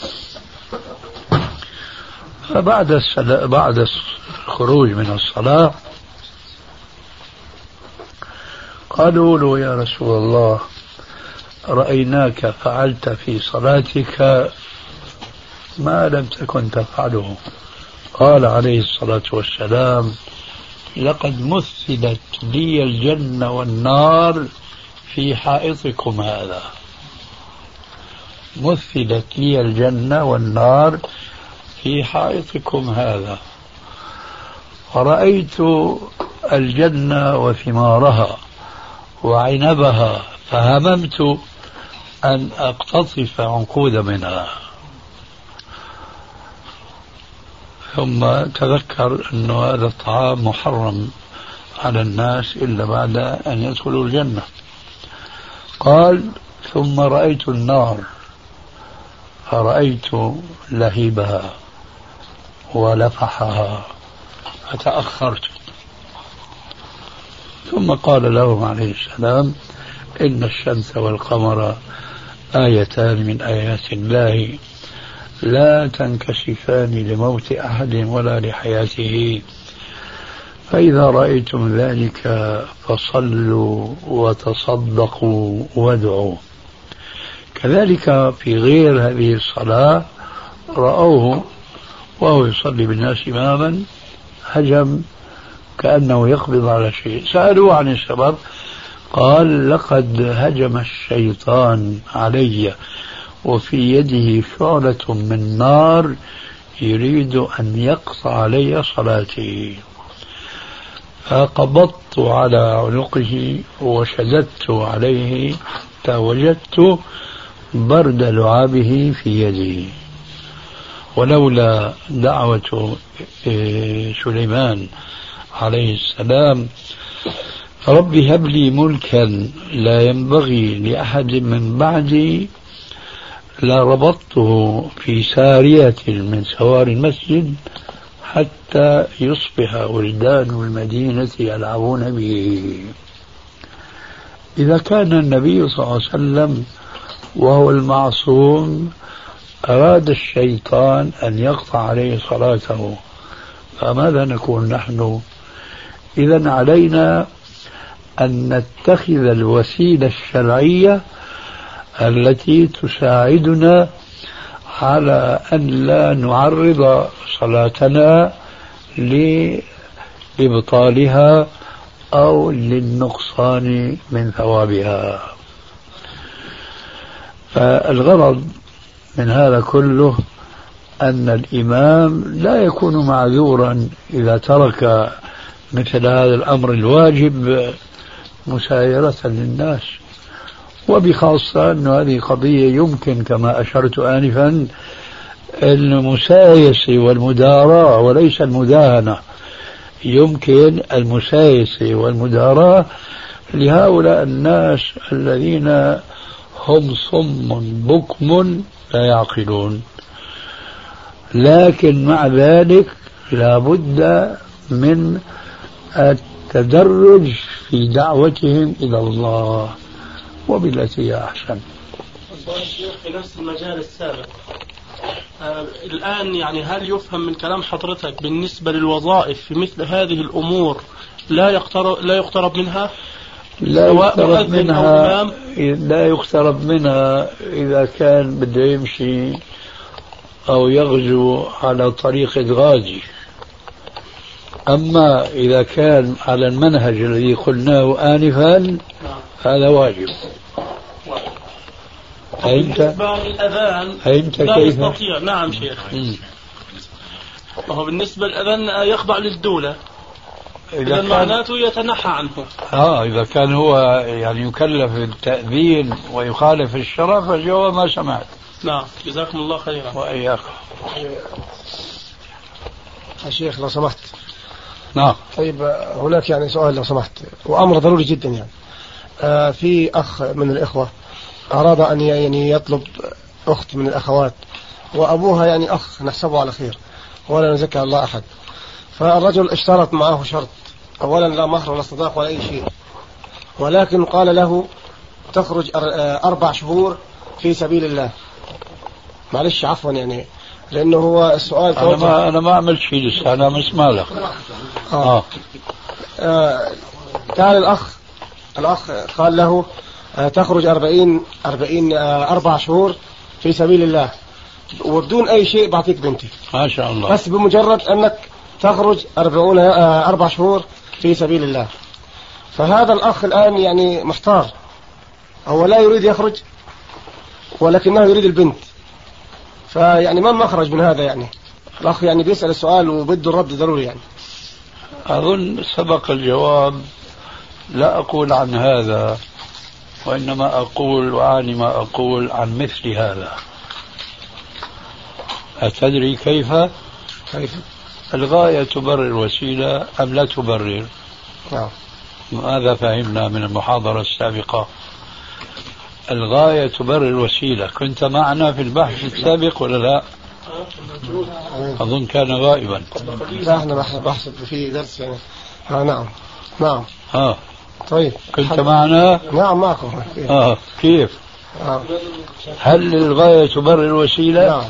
بعد الخروج من الصلاة قالوا له يا رسول الله رأيناك فعلت في صلاتك ما لم تكن تفعله. قال عليه الصلاة والسلام لقد مثلت لي الجنة والنار في حائطكم هذا، مثلت لي الجنة والنار في حائطكم هذا، ورأيت الجنة وثمارها وعنبها فهممت أن أقتطف عنقود منها، ثم تذكر أن هذا الطعام محرم على الناس إلا بعد أن يدخلوا الجنة. قال ثم رأيت النار فرأيت لهيبها ولفحها فتأخرت، ثم قال لهم عليه السلام إن الشمس والقمر آيتان من آيات الله لا تنكشفان لموت أحد ولا لحياته، فإذا رأيتم ذلك فصلوا وتصدقوا وادعوا. كذلك في غير هذه الصلاة رأوه وهو يصلي بالناس إماما هجم كأنه يقبض على شيء، سألوه عن السبب قال لقد هجم الشيطان علي وفي يده شعلة من نار يريد أن يقطع علي صلاتي، فقبضت على عنقه وشددت عليه حتى وجدت برد لعابه في يدي، ولولا دعوة سليمان عليه السلام رب هب لي ملكا لا ينبغي لأحد من بعدي لربطته في سارية من سوار المسجد حتى يصبح ولدان المدينة يلعبون به. إذا كان النبي صلى الله عليه وسلم وهو المعصوم أراد الشيطان أن يقطع عليه صلاته، فماذا نكون نحن؟ إذن علينا أن نتخذ الوسيلة الشرعية التي تساعدنا على أن لا نعرض صلاتنا لإبطالها أو للنقصان من ثوابها. فالغرض من هذا كله أن الإمام لا يكون معذورا إذا ترك مثل هذا الأمر الواجب مسايرة للناس، وبخاصة أن هذه قضية يمكن كما أشرت آنفا المسايسة والمداراة وليس المداهنة، يمكن المسايسة والمداراة لهؤلاء الناس الذين هم صم بكم لا يعقلون، لكن مع ذلك لا بد من التدرج في دعوتهم إلى الله وبالتي هي أحسن. في نفس المجال السابق الآن يعني هل يفهم من كلام حضرتك بالنسبة للوظائف في مثل هذه الأمور لا يقترب منها؟ لا سواء يقترب مؤذن أو منها، إمام. لا يقترب منها إذا كان بده يمشي أو يغزو على طريقة غازي. أما إذا كان على المنهج الذي قلناه آنفا هذا واجب. بالنسبة للأذان لا كيف؟ يستطيع. نعم شيخ. وهو بالنسبة للأذان يخضع للدولة، إذا معناته يتنحى عنه. إذا كان هو يعني يكلف بالتأذين ويخالف الشرع فالجواب ما سمعت. نعم جزاكم الله خيرا. وإياكم. يا شيخ لو سمحت. نعم. طيب هناك يعني سؤال لو سمحت، وأمر ضروري جدا يعني. في أخ من الإخوة أراد أن يعني يطلب أخت من الأخوات، وأبوها يعني أخ نحسبه على خير ولا نزكي الله أحد. فالرجل اشترط معه شرط، أولا لا مهر ولا صداق ولا أي شيء، ولكن قال له تخرج 4 شهور في سبيل الله. معلش عفوا يعني لأنه هو السؤال أنا ما عملت شيء لسه، أنا مسمع لك. كان الأخ قال له تخرج 4 شهور في سبيل الله وبدون أي شيء بعطيك بنتي. ما شاء الله. بس بمجرد أنك تخرج 4 شهور في سبيل الله. فهذا الأخ الآن يعني محتار، هو لا يريد يخرج ولكنه يريد البنت، فيعني ما المخرج من هذا؟ يعني الأخ يعني بيسأل السؤال وبده الرد ضروري يعني. أظن سبق الجواب. لا أقول عن هذا، وإنما أقول وأعني ما أقول عن مثل هذا. أتدري كيف؟ الغاية تبرر الوسيلة أم لا تبرر؟ ماذا فهمنا من المحاضرة السابقة؟ الغاية تبرر الوسيلة. كنت معنا في البحث السابق ولا لا؟ أظن كان غائبا. لا احنا بحث في درس يعني. نعم. طيب كنت معنا؟ نعم معكم. كيف؟ هل الغاية تبرر الوسيلة؟ نعم.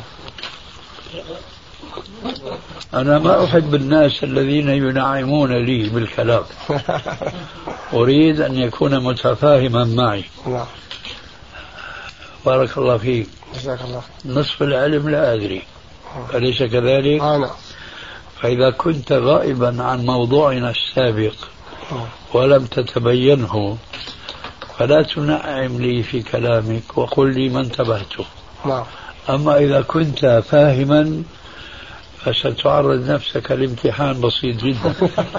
أنا ما أحب الناس الذين ينعمون لي بالكلام. أريد أن يكون متفاهما معي. نعم. بارك الله فيك. جزاك الله. نصف العلم لا أدري، أليس كذلك؟ نعم. فإذا كنت غائبا عن موضوعنا السابق ولم تتبينه فلا تنعم لي في كلامك وقل لي ما انتبهته. نعم. أما إذا كنت فاهما فستعرض نفسك لامتحان بسيط جدا.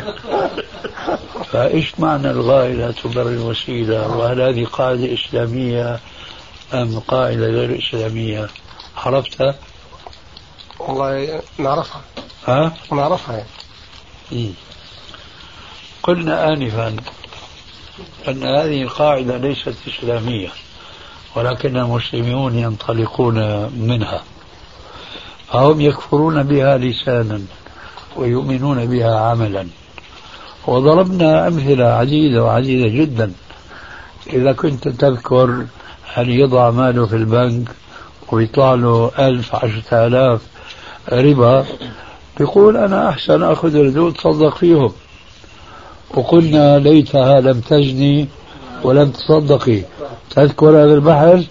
فإيش معنى الغاية لا تبرر الوسيلة؟ وهل هذه قاعدة إسلامية أم قاعدة غير إسلامية؟ عرفتها؟ والله نعرفها. نعرفها يعني. قلنا آنفا أن هذه القاعدة ليست إسلامية، ولكن المسلمون ينطلقون منها، فهم يكفرون بها لسانا ويؤمنون بها عملا. وضربنا أمثلة عديدة جدا. إذا كنت تذكر أن يضع ماله في البنك ويطلع له 1000 10,000 ربا، يقول أنا أحسن أخذ الردود تصدق فيهم. وقلنا ليتها لم تزني ولم تصدقي. تذكر هذا البحث؟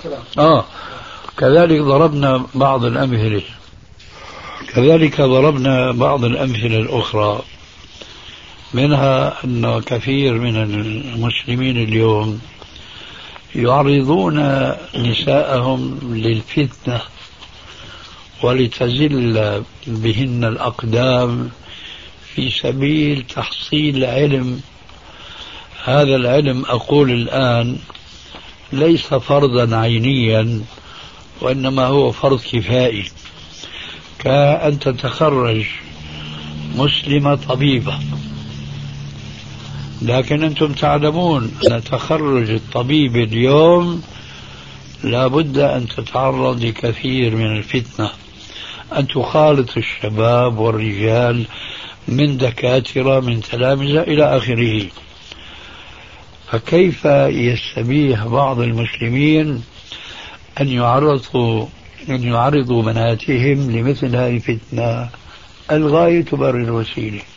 كذلك ضربنا بعض الأمثلة الأخرى، منها أن كثير من المسلمين اليوم يعرضون نساءهم للفتنة ولتزل بهن الأقدام في سبيل تحصيل علم. هذا العلم أقول الآن ليس فرضا عينيا، وإنما هو فرض كفائي، كأن تتخرج مسلمة طبيبة، لكن أنتم تعلمون أن تخرج الطبيب اليوم لابد أن تتعرض لكثير من الفتنة، أن تخالط الشباب والرجال من دكاترة من تلامذة إلى آخره. فكيف يستبيح بعض المسلمين أن يعرضوا بناتهم لمثل هذه الفتنة؟ الغاية تبرر الوسيلة.